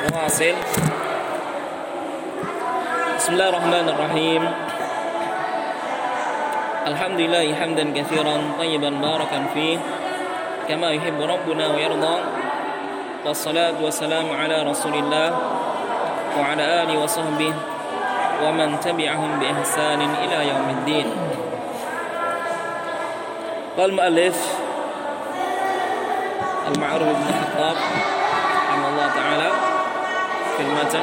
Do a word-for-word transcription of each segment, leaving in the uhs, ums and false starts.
واصل. بسم الله الرحمن الرحيم. الحمد لله حمدا كثيرا طيبا باركا فيه كما يحب ربنا ويرضى. والصلاة والسلام على رسول الله وعلى آله وصحبه ومن تبعهم بإحسان إلى يوم الدين. قال المؤلف المعروف بن الخطاب رحمه الله تعالى في المتن: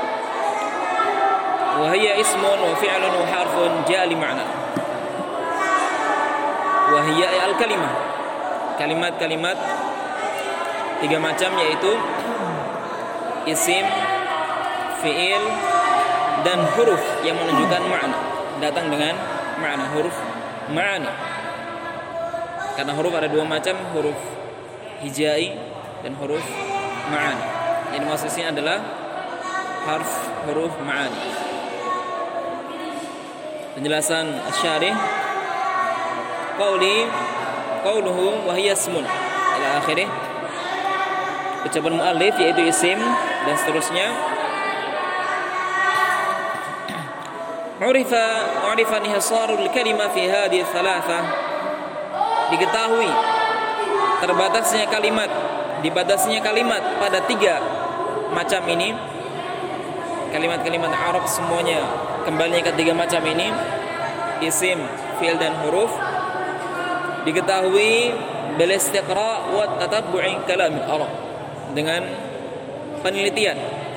وهي اسم وفعل وحرف جاء لمعنى. وهي al-kalimah, kalimat-kalimat tiga macam, yaitu isim, fiil, dan huruf yang menunjukkan makna, datang dengan makna, huruf ma'ani. Karena huruf ada dua macam, huruf hijai dan huruf ma'ani. Ini maksudnya adalah harf huruf ma'ani. Penjelasan asy-syarih: qauli qauluhu wa hiya ismun ila akhirih. Ucapan muallif yaitu isim dan seterusnya. Urifa urifa inhisarul kalimah fi hadhihi thalatha. Diketahui terbatasnya kalimat, dibatasnya kalimat pada tiga macam ini. Kalimat-kalimat Arab semuanya kembali ke tiga macam ini, isim, fi'il dan huruf. Diketahui bil istiqra' wa tatabbu'i kalam al-Arab, dengan penelitian,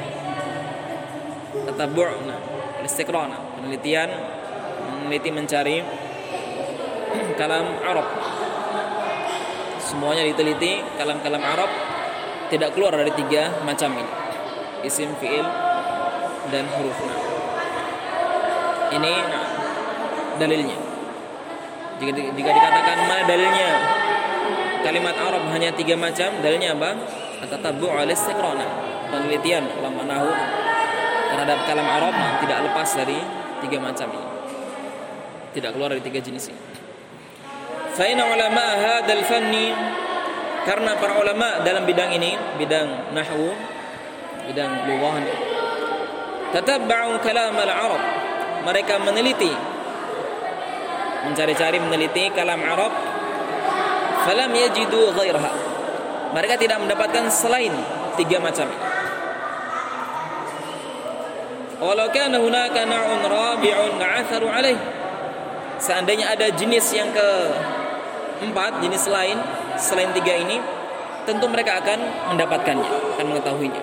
tatabbu', nah, istiqra', nah, penelitian, meneliti, mencari kalam Arab. Semuanya diteliti, kalam-kalam Arab tidak keluar dari tiga macam ini, isim, fi'il dan huruf. Nah, ini nah, dalilnya. Jika, jika dikatakan mana dalilnya kalimat Arab hanya tiga macam, dalilnya apa? At-tatabbu' al-istiqra', penelitian ulama nahwu terhadap kalam Arab tidak lepas dari tiga macam ini, tidak keluar dari tiga jenis ini. Fa inna ulama hadzal fanni, karena para ulama dalam bidang ini, bidang nahwu, bidang lughah, tatabba'u kalam al-Arab, mereka meneliti, mencari-cari, meneliti kalam Arab. Falam yajidu ghairaha, mereka tidak mendapatkan selain tiga macam ini. Walau kana hunaka na'un rabi'un na'atharu alaih, seandainya ada jenis yang keempat, jenis lain selain tiga ini, tentu mereka akan mendapatkannya, akan mengetahuinya.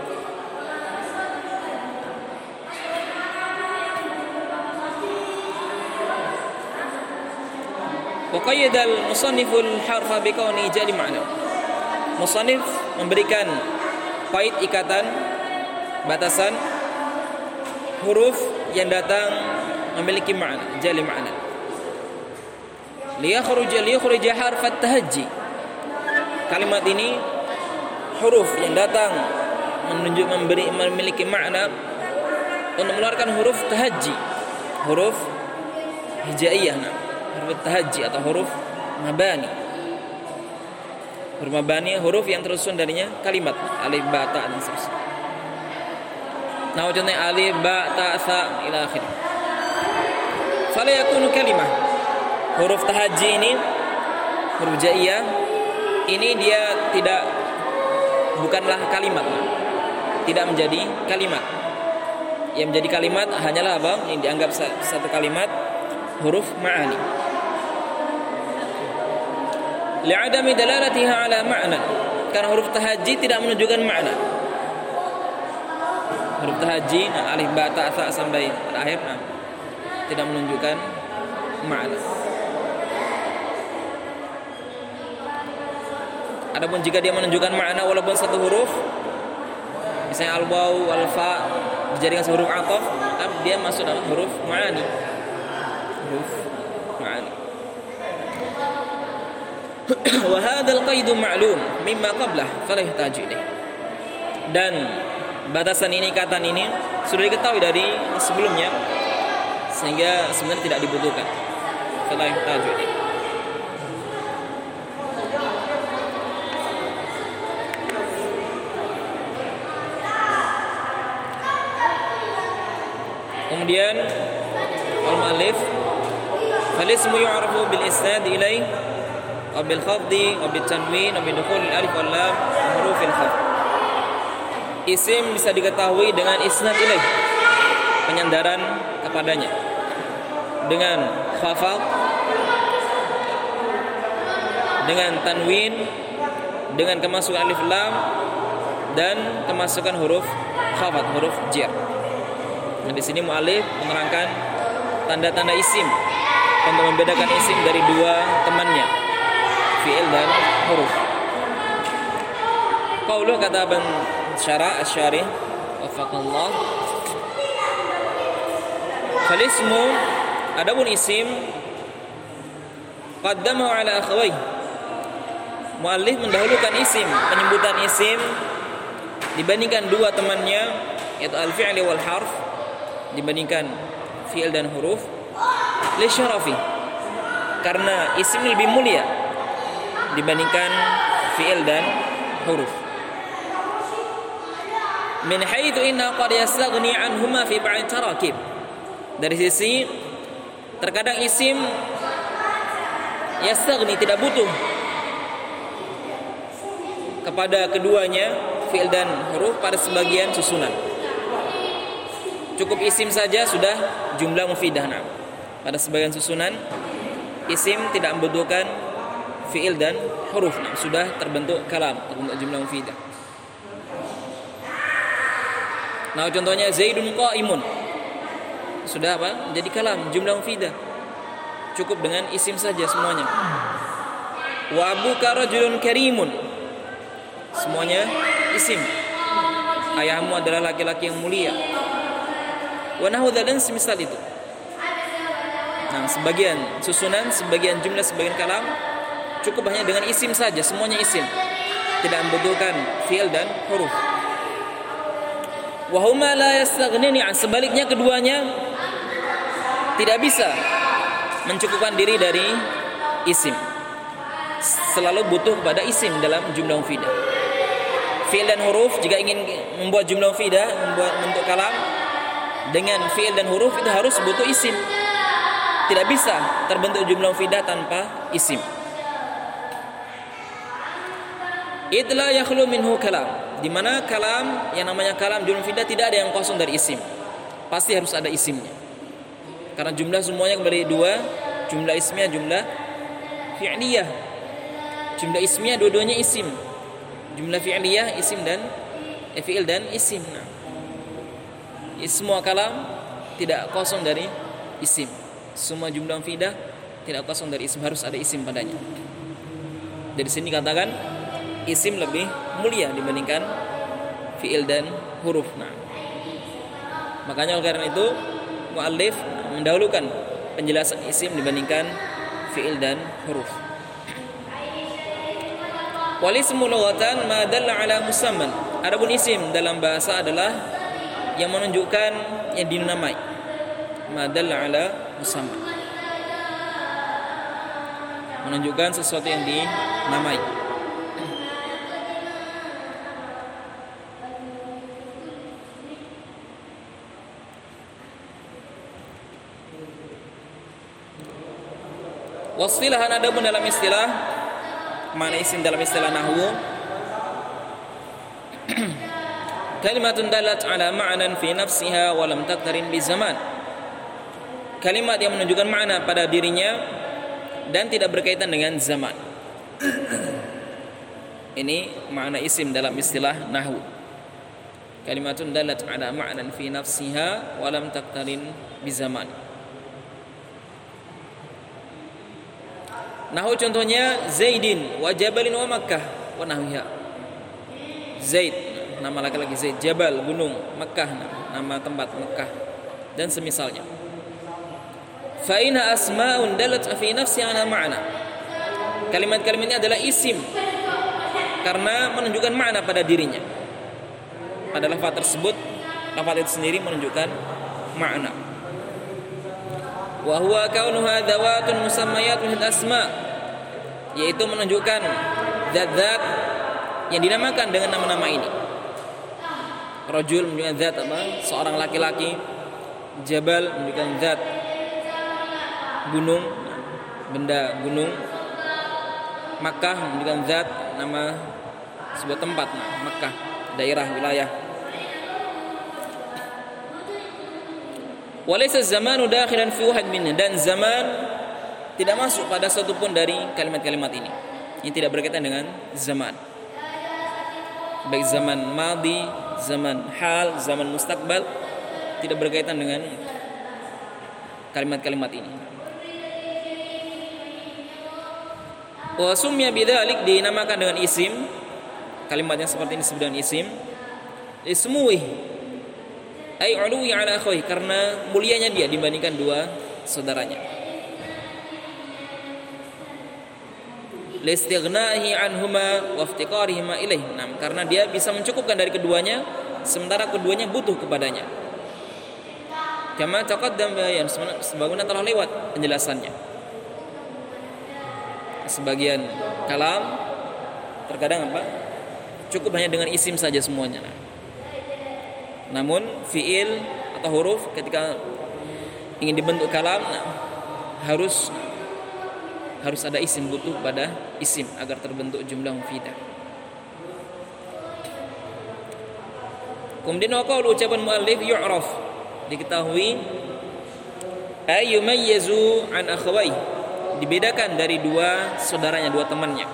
Wa qayyada al-musannif al-harfa bi kauni jadi ma'na. Musannif memberikan qaid, ikatan, batasan huruf yang datang memiliki makna, jali makna. Liyakhruj liyakhruj harf at-tahajji. Kalimat ini huruf yang datang menunjuk, memberi, memiliki makna untuk mengeluarkan huruf tahajji, huruf hijaiyah, nah, huruf tahajji atau huruf mabani. Huruf mabani, huruf yang tersusun darinya kalimat, alif, ba, ta, dan seterusnya. Nah, contohnya alif, ba, ta, sa ila akhir. Fala yakunu kalimah. Huruf tahajji ini, huruf jaiyah ini dia tidak, bukanlah kalimat, tidak menjadi kalimat. Yang menjadi kalimat hanyalah apa? Yang dianggap satu kalimat, huruf ma'ani. Li'adami dalalatiha ala ma'na, karena huruf tahajji tidak menunjukkan makna. Huruf tahajji, nah, alif, ba, ta, sa sampai akhir, nah, tidak menunjukkan makna. Adapun jika dia menunjukkan makna walaupun satu huruf, misalnya al-waw, al-fa dijadikan huruf athaf, maka dia masuk dalam huruf ma'ani. Huruf ma'ani. Wa hadzal qaidu ma'lum mimma qablah fala yahtaju ilaih. Dan batasan ini, ikatan ini sudah diketahui dari sebelumnya, sehingga sebenarnya tidak dibutuhkan. Fala yahtaju ilaih. Kemudian al-mu'allif fal-ismu yu'rafu bil isnad ilaih wa bil khafdi wa bil tanwin wa bi dukhul al-alif wal lam wa huruf al-khafd. Isim bisa diketahui dengan isnad ilaih, penyandaran kepadanya, dengan khafad, dengan tanwin, dengan kemasukan alif lam, dan kemasukan huruf khafad, huruf jar. Nah, di sini mu'allif menerangkan tanda-tanda isim untuk membedakan isim dari dua temannya, fi'il dan huruf. Qauluh, kata Ibn Syarah Asy-Syarih wafaqallah, fal ismu, adapun isim, qaddamahu ala akhawai, mu'allif mendahulukan isim, penyebutan isim dibandingkan dua temannya, yaitu al-fi'li wal harf, dibandingkan fi'il dan huruf, li syarafi, karena isim lebih mulia dibandingkan fi'il dan huruf. Min haitsu inna qad yastaghni anhuma fi ba'd tarakib, dari sisi terkadang isim yastaghni, tidak butuh kepada keduanya, fi'il dan huruf, pada sebagian susunan. Cukup isim saja sudah jumlah mufidah. Nah, pada sebagian susunan isim tidak membutuhkan fi'il dan huruf. Nah, sudah terbentuk kalam, terbentuk jumlah mufidah. Nah, contohnya Zaidun qa'imun, sudah apa? Jadi kalam, jumlah mufidah. Cukup dengan isim saja semuanya. Wa abuka rajulun karimun, semuanya isim. Ayahmu adalah laki-laki yang mulia. Wa nahu dzalika, semisal itu. Nah, sebagian susunan, sebagian jumlah, sebagian kalam cukup hanya dengan isim saja, semuanya isim, tidak membutuhkan fi'il dan huruf. Wa huma la yastaghnini an, sebaliknya keduanya tidak bisa mencukupkan diri dari isim, selalu butuh kepada isim dalam jumlah mufidah. Fi'il dan huruf, jika ingin membuat jumlah mufidah, membuat bentuk kalam dengan fi'il dan huruf, itu harus butuh isim. Tidak bisa terbentuk jumlah mufidah tanpa isim. Idla yakhlu minhu kalam, di mana kalam, yang namanya kalam jumlah mufidah, tidak ada yang kosong dari isim, pasti harus ada isimnya. Karena jumlah semuanya kembali dua, jumlah ismiyah, jumlah fi'liyah. Jumlah ismiyah dua-duanya isim, jumlah fi'liyah isim dan eh, fi'il dan isim. Nah, semua kalam tidak kosong dari isim. Semua jumlah mufidah tidak kosong dari isim, harus ada isim padanya. Dari sini katakan isim lebih mulia dibandingkan fi'il dan huruf. Nah, makanya oleh karena itu mu'allif mendahulukan penjelasan isim dibandingkan fi'il dan huruf. Wal ismu lughatan ma dalla ala musamman, adapun isim dalam bahasa adalah yang menunjukkan, yang dinamai, ma dalla ala musamman, menunjukkan sesuatu yang dinamai. Wastilahan, adapun dalam istilah, mana isim dalam istilah nahwu, kalimatun dalat ala ma'nan fi nafsiha wa lam taqtarin bi zaman, kalimat yang menunjukkan makna pada dirinya dan tidak berkaitan dengan zaman. Ini makna isim dalam istilah nahwu. Kalimatun dalat ala ma'nan fi nafsiha wa lam taqtarin bi zaman. Nahwu contohnya Zaidin wa Jabalin wa Makkah wa nahwiha. Zaid, nama laki-laki Zaid, Jabal, gunung, Makkah, nama tempat Makkah, dan semisalnya. Fa inna asma'un dalat fi nafsi ala ma'na, kalimat-kalimat ini adalah isim karena menunjukkan makna pada dirinya. Pada lafaz tersebut, lafaz itu sendiri menunjukkan makna. Wa huwa kaunuha dzawatun musammayatun bil asma, yaitu menunjukkan zat-zat yang dinamakan dengan nama-nama ini. Rajul menunjukkan zat apa? Seorang laki-laki. Jabal menunjukkan zat, gunung, benda gunung. Makkah menunjukkan zat, nama sebuah tempat, Makkah, daerah, wilayah. Walaysa zamanu dakhilan fi wahid minna, dan zaman tidak masuk pada satu pun dari kalimat-kalimat ini. Ini tidak berkaitan dengan zaman. Baik zaman madi, zaman hal, zaman mustaqbal, tidak berkaitan dengan kalimat-kalimat ini. Wa sumya bidzalik, dinamakan dengan isim. Kalimatnya seperti ini disebut dengan isim. Ismuhi ay uluwi ala akhihi, karena mulianya dia dibandingkan dua saudaranya. Listighnahi anhuma wa iftiqarihima ilaih. Nah, karena dia bisa mencukupkan dari keduanya sementara keduanya butuh kepadanya. Kama taqaddam bayan, sebagaimana telah lewat penjelasannya. Sebagian kalam terkadang apa? Cukup hanya dengan isim saja semuanya. Namun fiil atau huruf ketika ingin dibentuk kalam, nah, harus harus ada isim, butuh pada isim agar terbentuk jumlah mufidah. Kemudian waqaul ucapan muallif yu'raf, diketahui ay yumayyizu an akhawai, dibedakan dari dua saudaranya, dua temannya.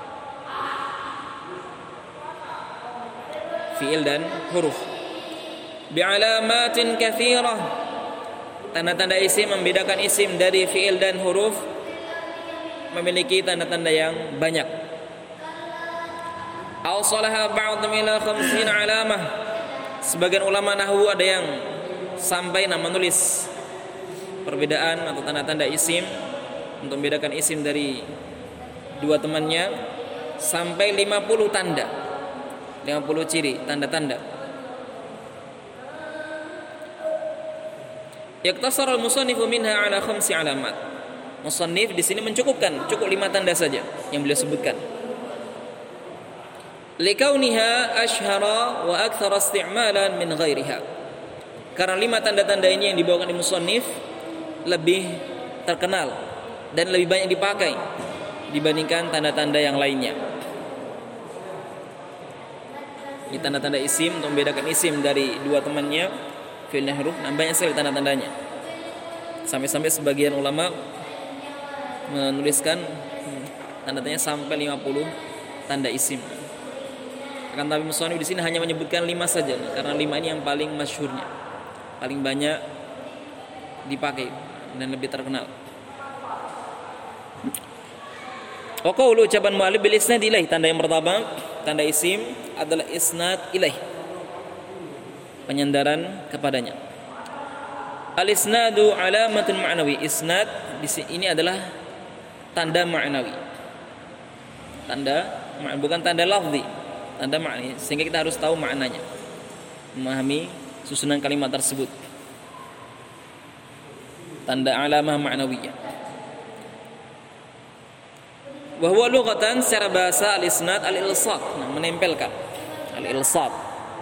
Fiil dan huruf. Bi'alamatin katsirah, tanda-tanda isim membedakan isim dari fiil dan huruf memiliki tanda-tanda yang banyak. Awsalaha ba'd min khamsin alamah, sebagian ulama nahwu ada yang sampai nama menulis perbedaan atau tanda-tanda isim untuk membedakan isim dari dua temannya sampai lima puluh tanda, lima puluh ciri, tanda-tanda. Yaktasara al-musannifu minha ala khamsi alamat. Musannif di sini mencukupkan, cukup lima tanda saja yang beliau sebutkan. Likauniha ashhara wa aktsara isti'malan min ghairiha. Karena lima tanda-tanda ini yang dibawakan di musannif lebih terkenal dan lebih banyak dipakai dibandingkan tanda-tanda yang lainnya. Ini tanda-tanda isim untuk membedakan isim dari dua temannya, fi'il dan huruf, nah banyak sekali tanda-tandanya. Sampai-sampai sebagian ulama menuliskan tanda-tandanya sampai lima puluh tanda isim. Akan tapi musannif di sini hanya menyebutkan lima saja, karena lima ini yang paling masyhurnya, paling banyak dipakai dan lebih terkenal. Wa qaulu ucapan mu'allif bil isnad ilaih, tanda yang pertama, tanda isim adalah isnad ilaih, penyandaran kepadanya. Al-isnadu alamatun ma'nawi, isnad di sini ini adalah tanda ma'nawi. Tanda bukan tanda lafzi, tanda ma'nawi, sehingga kita harus tahu maknanya, memahami susunan kalimat tersebut. Tanda alamah ma'nawiyah. Wa huwa lughatan, secara bahasa al-isnad al-ilsaq, nah, menempelkan. Al-ilsaq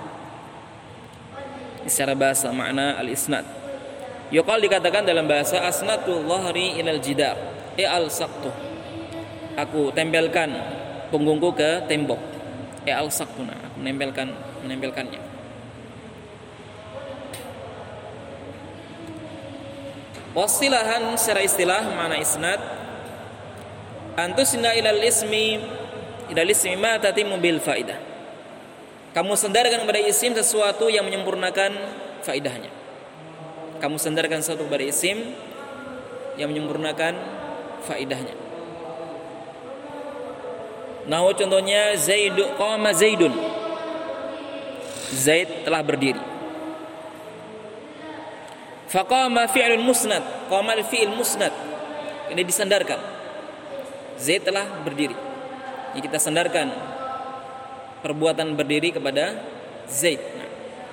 secara bahasa makna al-isnad. Yuqal, dikatakan dalam bahasa, asnatu dhahri ilal jidar, e al-saqtu, aku tempelkan punggungku ke tembok. E al-saqtu, nah, aku menempelkan menempelkannya. Wasilahan, secara istilah makna isnad, antusna ilal ismi ilal ismi ma tatimu bil faidah, kamu sandarkan kepada isim sesuatu yang menyempurnakan faidahnya. Kamu sandarkan sesuatu kepada isim yang menyempurnakan faidahnya. Nah, contohnya Zaidu qama Zaidun, Zaid telah berdiri. Faqama fi'lun musnad, qama al-fi'l musnad, ini disandarkan. Zaid telah berdiri, ini kita sandarkan perbuatan berdiri kepada Zaid. Nah.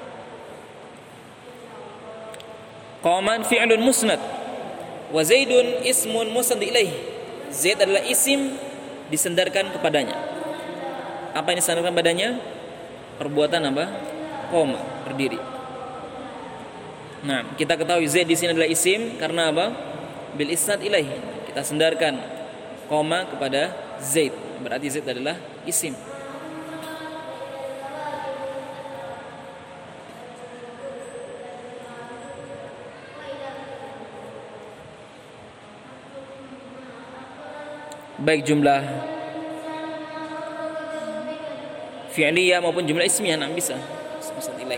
Qaman fi'lun musnad wa Zaidun ismun musnad ilaih, Zaid adalah isim disandarkan kepadanya. Apa yang disandarkan padanya? Perbuatan apa? Qama, berdiri. Nah, kita ketahui Zaid di sini adalah isim karena apa? Bil isnad ilaih. Kita sandarkan koma kepada Zaid. Berarti Zaid adalah isim. Baik jumlah fi'liyah maupun jumlah ismiyah, nah bisa isnad ilaih.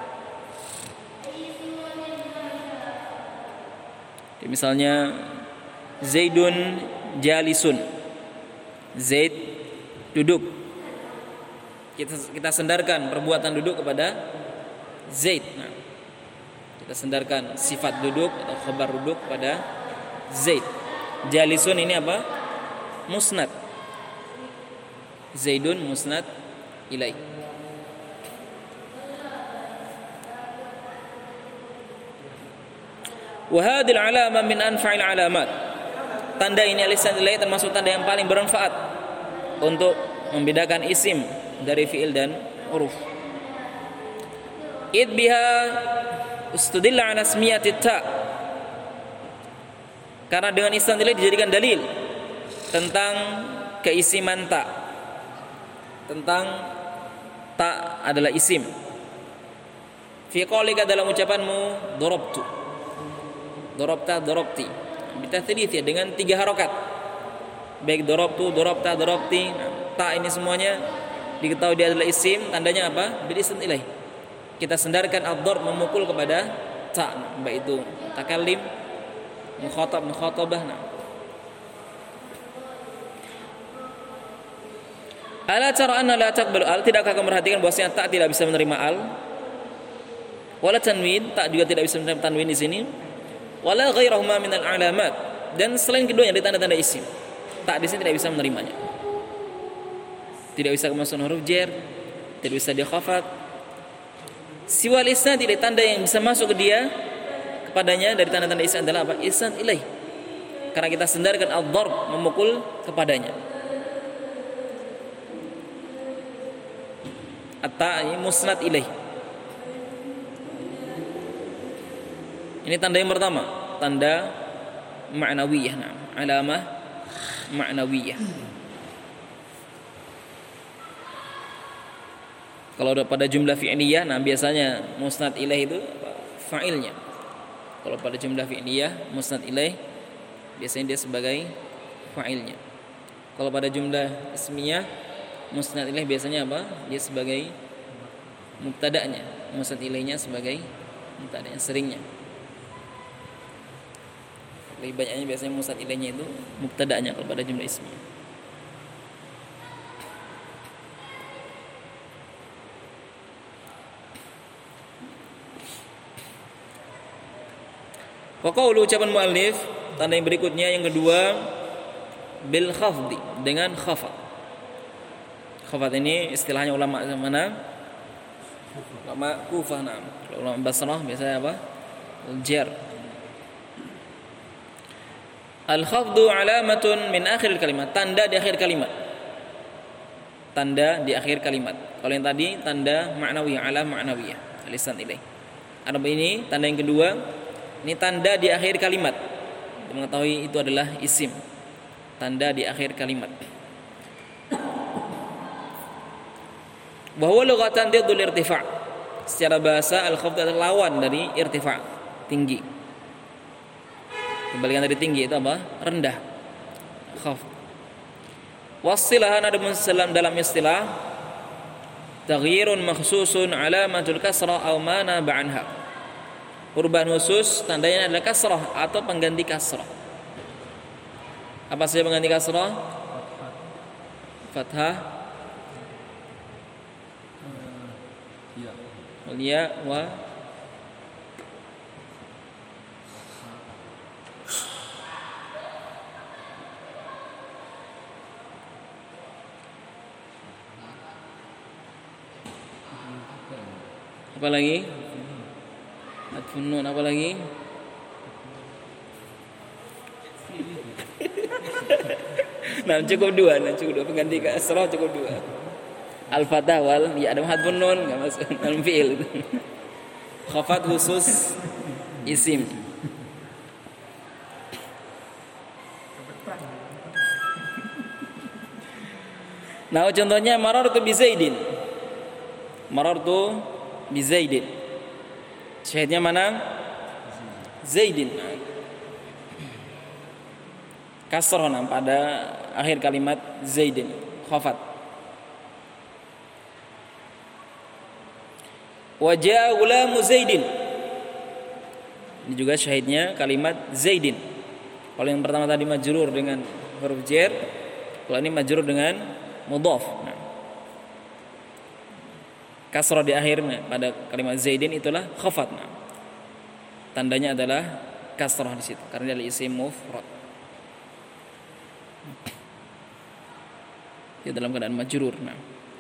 Misalnya Zaidun jalisun, Zaid duduk. Kita kita sandarkan perbuatan duduk kepada Zaid. Nah, kita sandarkan sifat duduk atau khabar duduk pada Zaid. Jalisun ini apa? Musnad. Zaidun musnad ilaih. Wa hadhil alama min anfa'il alamat. Tanda ini al-isnad ilaih termasuk tanda yang paling bermanfaat untuk membedakan isim dari fi'il dan huruf. Id biha ustudilla ala ismiyati ta. Karena dengan isnad ilaih dijadikan dalil tentang keisiman ta. Tentang ta adalah isim. Fi qaulika dalam ucapanmu darabtu. Dorobta, dorobti, bitathrith ya, dengan tiga harokat. Baik dorobtu, dorobta, dorobti. Nah, ta ini semuanya diketahui dia adalah isim. Tandanya apa? Bil isnad ilaih. Kita sandarkan ad-darb memukul kepada ta, nah, baik itu takallim, mukhatab, mukhatabah. Nah. Ala tara anna la taqbalu al, tidakkah kamu perhatikan bahwasanya ta tidak bisa menerima al? Wala tanwin, ta juga tidak bisa menerima tanwin di sini. Wala ghairahuma minal alamat, dan selain keduanya dari tanda-tanda isim, tak di sini tidak bisa menerimanya. Tidak bisa kemasukan huruf jar, tidak bisa dia khafat. Siwal isnad, tidak tanda yang bisa masuk ke dia kepadanya dari tanda-tanda isnad adalah apa? Isnad ilaih. Karena kita sandarkan ad-darb memukul kepadanya. At-ta musnad ilaih. Ini tanda yang pertama, tanda ma'nawiyah, nah, alamah ma'nawiyah. Kalau pada jumlah fi'liyah, nah biasanya musnad ilaih itu fa'ilnya. Kalau pada jumlah fi'liyah, musnad ilaih biasanya dia sebagai fa'ilnya. Kalau pada jumlah ismiyah, musnad ilaih biasanya apa? Dia sebagai mubtada'nya, musnad ilaihnya sebagai mubtada'nya seringnya. Lebih banyaknya biasanya musnad ilaihnya itu mubtada'nya kalau pada jumlah ismiyah. Wa qawlu ucapan muallif, tanda yang berikutnya yang kedua bil khafdi, dengan khafat. Khafat ini istilahnya ulama mana? Ulama Kufah. Nah, ulama Basrah biasanya apa? Jar. Al-khafdu alamatun min akhir kalimat, tanda di akhir kalimat. Tanda di akhir kalimat. Kalau yang tadi tanda ma'nawiyah, alam ma'nawiyah, al-isnad ilaih. Adapun ini tanda yang kedua, ini tanda di akhir kalimat. Kita mengetahui itu adalah isim. Tanda di akhir kalimat. Wa huwa lughatan diddul irtifa'. Secara bahasa al-khafd adalah lawan dari irtifa', tinggi. Kebalikan dari tinggi itu apa? Rendah. Khafd. Wasilahan ada musallam dalam istilah taghyirun makhsusun alamatul kasrah aw mana ba'anha. Perubahan khusus tandanya adalah kasrah atau pengganti kasrah. Apa saja pengganti kasrah? Fathah, ya, wa apa lagi? Adfun nun, apa lagi? Nah, cukup dua, nah cukup dua pengganti kasrah cukup dua. Al-fatah wal ya ada hadfun nun enggak masuk dalam fi'il itu. Khafat khusus isim. Nah, contohnya marartu bi Zaidin. Marartu bi Zaidin. Syahidnya mana? Zaidin. Kasrah pada akhir kalimat Zaidin, khafat. Wa jaa ghulamu Zaidin. Ini juga syahidnya kalimat Zaidin. Kalau yang pertama tadi majrur dengan huruf jar, kalau ini majrur dengan mudhaf. Nah, kasrah di akhirnya pada kalimat Zaidin itulah khafat. Nah, tandanya adalah kasrah di situ karena dia isim mufrad. Dia dalam keadaan majrur. Nah,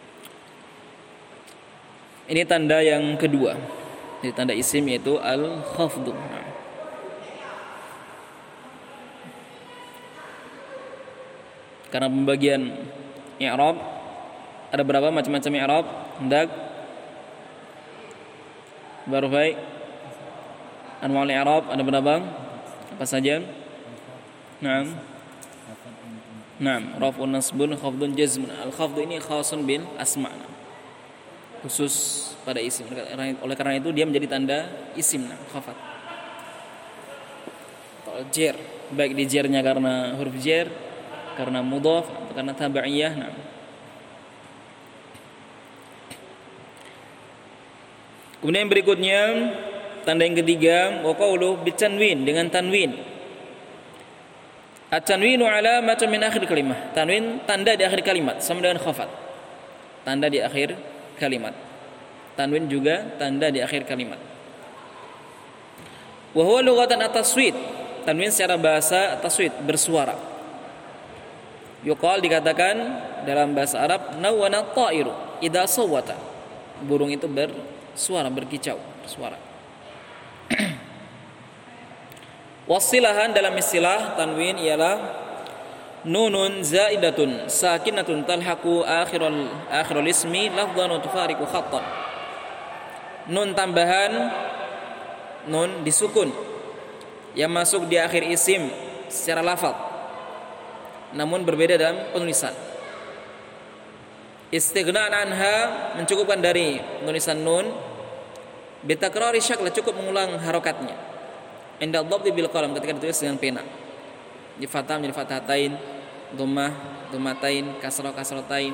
ini tanda yang kedua. Jadi tanda isim yaitu al-khafdu. Nah, karena pembagian i'rab ada berapa macam-macam i'rab? Hendak baru baik. Anwa'ul i'rab ada berapa? Apa saja? Naam. Naam, raf'un nasbun khafdun jazmun. Al-khafdu ini khasun bil asma'. Khusus pada isim. Oleh karena itu dia menjadi tanda isim, nah, khafat. Kalau jar, baik di jarnya karena huruf jar, karena mudhaf atau karena tabi'iyah. Nah. Kemudian berikutnya tanda yang ketiga wa qawlu bitanwin, dengan tanwin. At-tanwinu alamatun min akhir kalimah. Tanwin tanda di akhir kalimat sama dengan khafat. Tanda di akhir kalimat. Tanwin juga tanda di akhir kalimat. Wa huwa lughatan at-taswit. Tanwin secara bahasa taswit, bersuara. Yuqal dikatakan dalam bahasa Arab nawana at-ta'iru idza sawwata. Burung itu bersuara, berkicau, bersuara. Wasilahan dalam istilah tanwin ialah nunun zaidatun sakinatun talhaqu akhirul akhirul ismi lafdhan wa tufariqu khattan. Nun tambahan, nun disukun yang masuk di akhir isim secara lafaz, namun berbeda dalam penulisan. Istighna'an anha, mencukupkan dari penulisan nun, bitakrari syakla, cukup mengulang harokatnya. Inda dhabti bil qalam, ketika ditulis dengan pena. Di fathah menjadi fathatain, dhammah, dhammatain, kasrah, kasratain.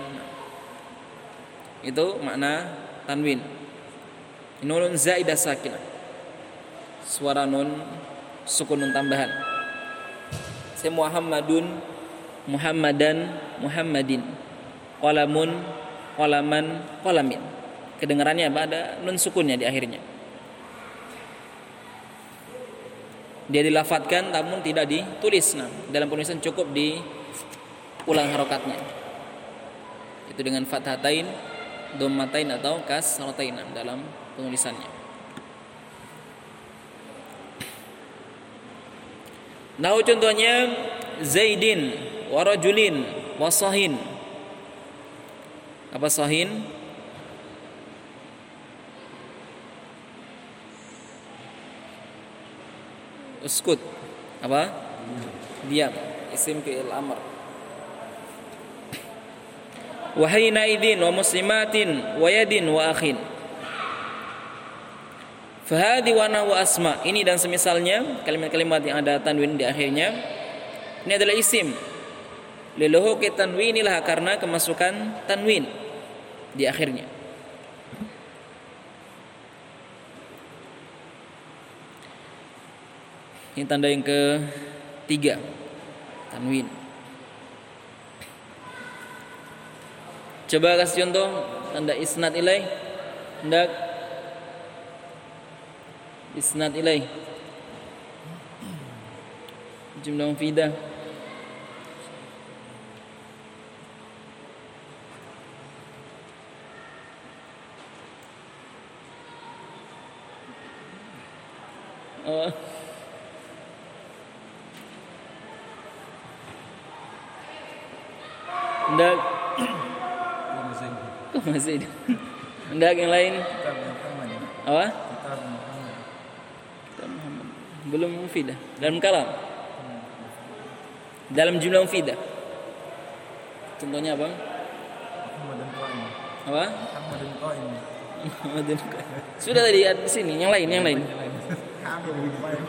Itu makna tanwin. Nunun zaidah sakinah. Suara nun sukun nun tambahan. Saya Muhammadun, Muhammadan, Muhammadin. Qalamun, qalaman, qalamin. Kedengarannya apa? Ada nun sukunnya di akhirnya. Dia dilafatkan namun tidak ditulis. Nah, dalam penulisan cukup diulang harokatnya. Itu dengan fathatain, dhammatain atau kasratain dalam penulisannya. Nah, contohnya Zaidin wa rajulin wa sahin. Apa sahin? Uskut. Apa? Diam. Isim fi'il amr. Wa hayna idin wa muslimatin wa yadin wa akhin. Fahadi wa nahwu asma. Ini dan semisalnya kalimat-kalimat yang ada tanwin di akhirnya. Ini adalah isim. Liluhuqi tanwinilah, karena kemasukan tanwin di akhirnya. Ini tanda yang ketiga, tanwin. Coba kasih contoh tanda isnad ilaih. Hendak isnad ilaih. Jumlah mufidah. Oh. Hendak kok masih hendak yang lain apa? Kitab Muhammad. belum mufidah. Dalam kalam. Dalam jumlah mufidah. Contohnya apa? Muhammadun qaim. Apa? Muhammadun qaim. Muhammadun qaim. Sudah tadi ada di sini, yang lain, yang lain. Hamidun qaim.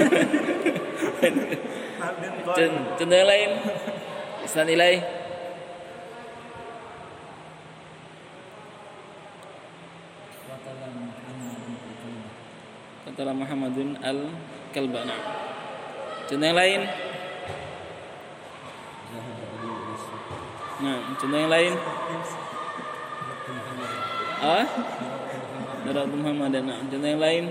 Hamidun qaim. Con- Contoh yang lain. Isnad ilaih. Katalah Muhammadun al-Kalbana. Contoh yang lain. Nah, contoh yang lain. Ah? Darab Muhammad dan nah, contoh yang lain.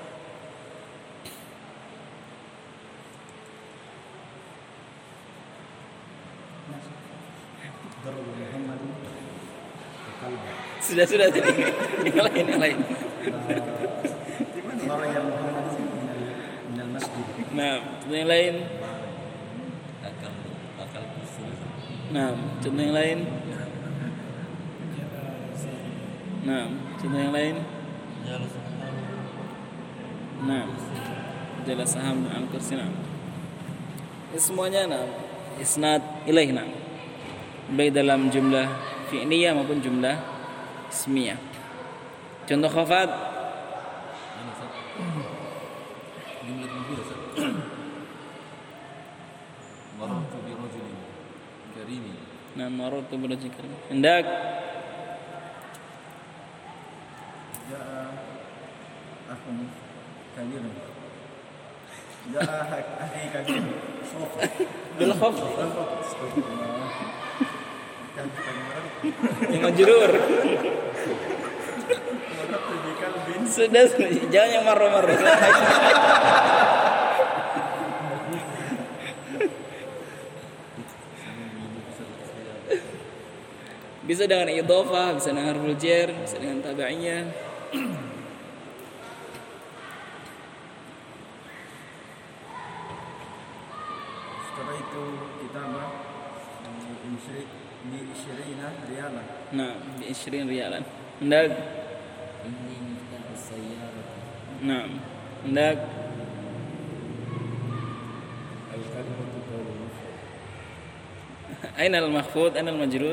Darab Muhammad al-Kalba. Sudah sudah jadi. Yang lain, yang lain. Orang yang Muhammad minal masjid. Nah, contoh yang lain. Akal akal usul. Nah, contoh yang lain. Nah, contoh yang lain. Nah, jala saham al kursi. Nah, ini semuanya nah isnad ilaih nah. Baik dalam jumlah fi'liyah maupun jumlah ismiyah. Contoh khafad. Jumlah mufidah. Marartu bi rajulin karimin. Nah, marartu bi rajulin karim. Hendak Ja'a akhun kabir. Ja'a akhi kabir. bil khaf. Yang majrur. Sudah, jangan yang marah-marah. Bisa dengan idhofah, bisa dengan harful jar, bisa dengan tabi'iyah. Setelah itu kita bah di isyirina riyalan. Nah, bi ishrin riyalan. Hendak. Ini kita sayyarah. Nah, hendak. Al-kalimatu qawlun mufrad. Aina al-makhfud, aina al-majrur?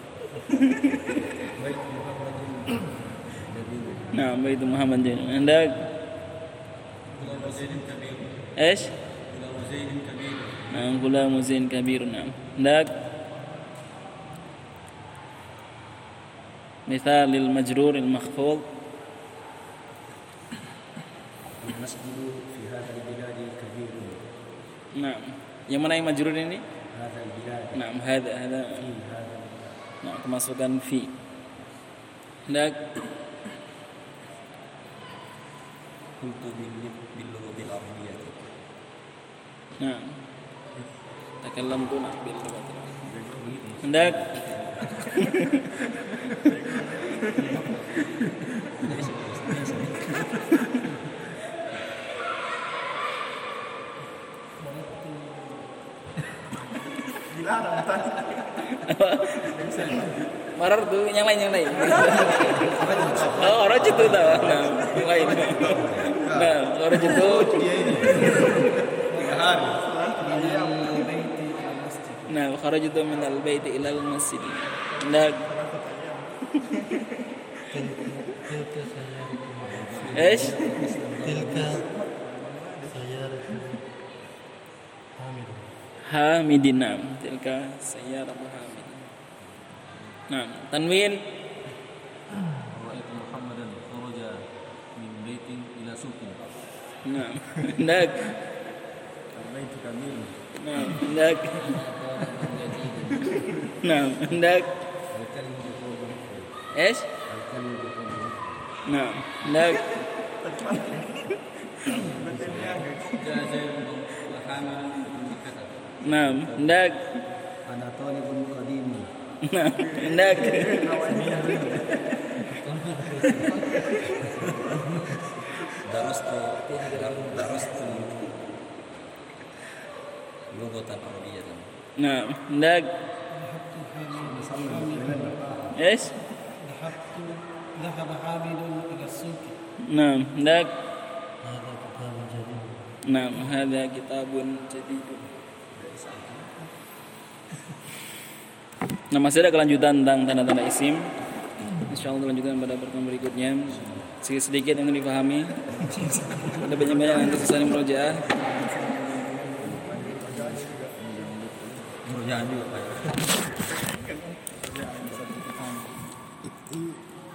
Baik Muhammadin kabir. Nah, baitu Muhammad din. Hendak. Gulamu zaidin kabir. Esh? Gulamu zaidin kabir. Nah, gulamu zain kabir. Nah, hendak. مثال المجرور المخفوض. المسجد في هذا البلاد كبير. نعم. Yang mana yang majrur ini? هذا البلاد. Nah, hada hada. في هذا. Nah, kemasukan fi. Hendak. قلت باللغة العربية. Nah. Takallamtu nah bil lughati. Hendak. Dilarang tadi. Marar tuh yang lain yang lain. Oh, orang itu tahu. Nah, yang lain. Nah, orang itu Dia ini. Tiga hari. nah, kharajtu min al-bait ila al-masjid. Hendak. Esh? Tilka sayyaratu Hamidin. Nam. Tilka sayyaratu Hamidin. Nah, tanwin. Ra'aitu Muhammadan kharaja min baitin ila suqin. Nah, hendak. Al-baitu kamil. Nah, hendak. Nah, hendak. Al-kalimatu qawlun mufrad. Esh? Al-kalimatu qawlun mufrad. Nah, hendak. Ja'a zaidun wa hamilun min Makkah. Nah, hendak. Ana talibun qadimun. Nah, hendak. Darastu darastu lughatan arabiyyatan. Nah, hendak. Esh? ذهب حامد إلى السوق. Nah, hendak. هذا كتاب جديد. Nah, hadza kitabun jadidun. Nah, masih ada kelanjutan tentang tanda-tanda isim. Insyaallah lanjutkan pada pertemuan berikutnya. Sedikit-sedikit yang dipahami. Ada banyak-banyak yang tersisa di murojaah. Murojaah juga Pak.